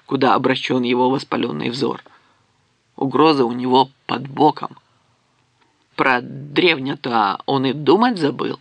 куда обращен его воспаленный взор. Угроза у него под боком. Про древня-то он и думать забыл.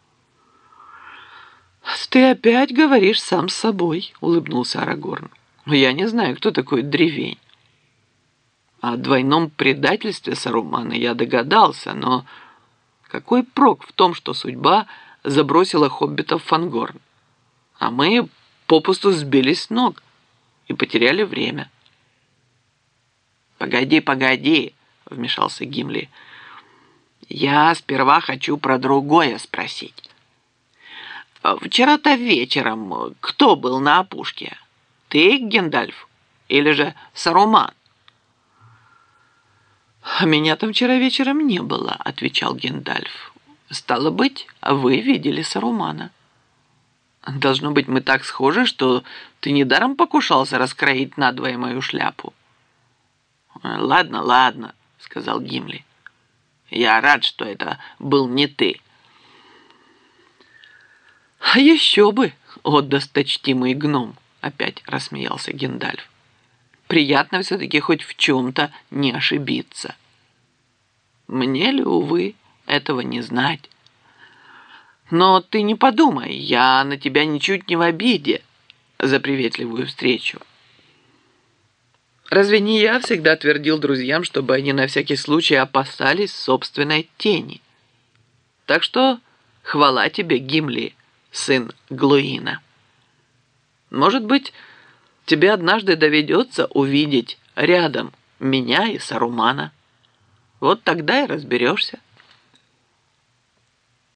«Ты опять говоришь сам с собой», — улыбнулся Арагорн. «Я не знаю, кто такой древень. О двойном предательстве Сарумана я догадался, но какой прок в том, что судьба забросила хоббитов в Фангорн, а мы попусту сбились с ног и потеряли время?» «Погоди, погоди», — вмешался Гимли. «Я сперва хочу про другое спросить. Вчера-то вечером кто был на опушке? Ты, Гендальф, или же Саруман?» «Меня там вчера вечером не было», — отвечал Гендальф. «Стало быть, вы видели Сарумана. Должно быть, мы так схожи, что ты недаром покушался раскроить надвое мою шляпу». «Ладно, ладно», — сказал Гимли. «Я рад, что это был не ты». «А еще бы, о досточтимый гном!» — опять рассмеялся Гендальф. «Приятно все-таки хоть в чем-то не ошибиться. Мне ли, увы, этого не знать? Но ты не подумай, я на тебя ничуть не в обиде за приветливую встречу. Разве не я всегда твердил друзьям, чтобы они на всякий случай опасались собственной тени? Так что хвала тебе, Гимли, сын Глоина. Может быть, тебе однажды доведется увидеть рядом меня и Сарумана. Вот тогда и разберешься».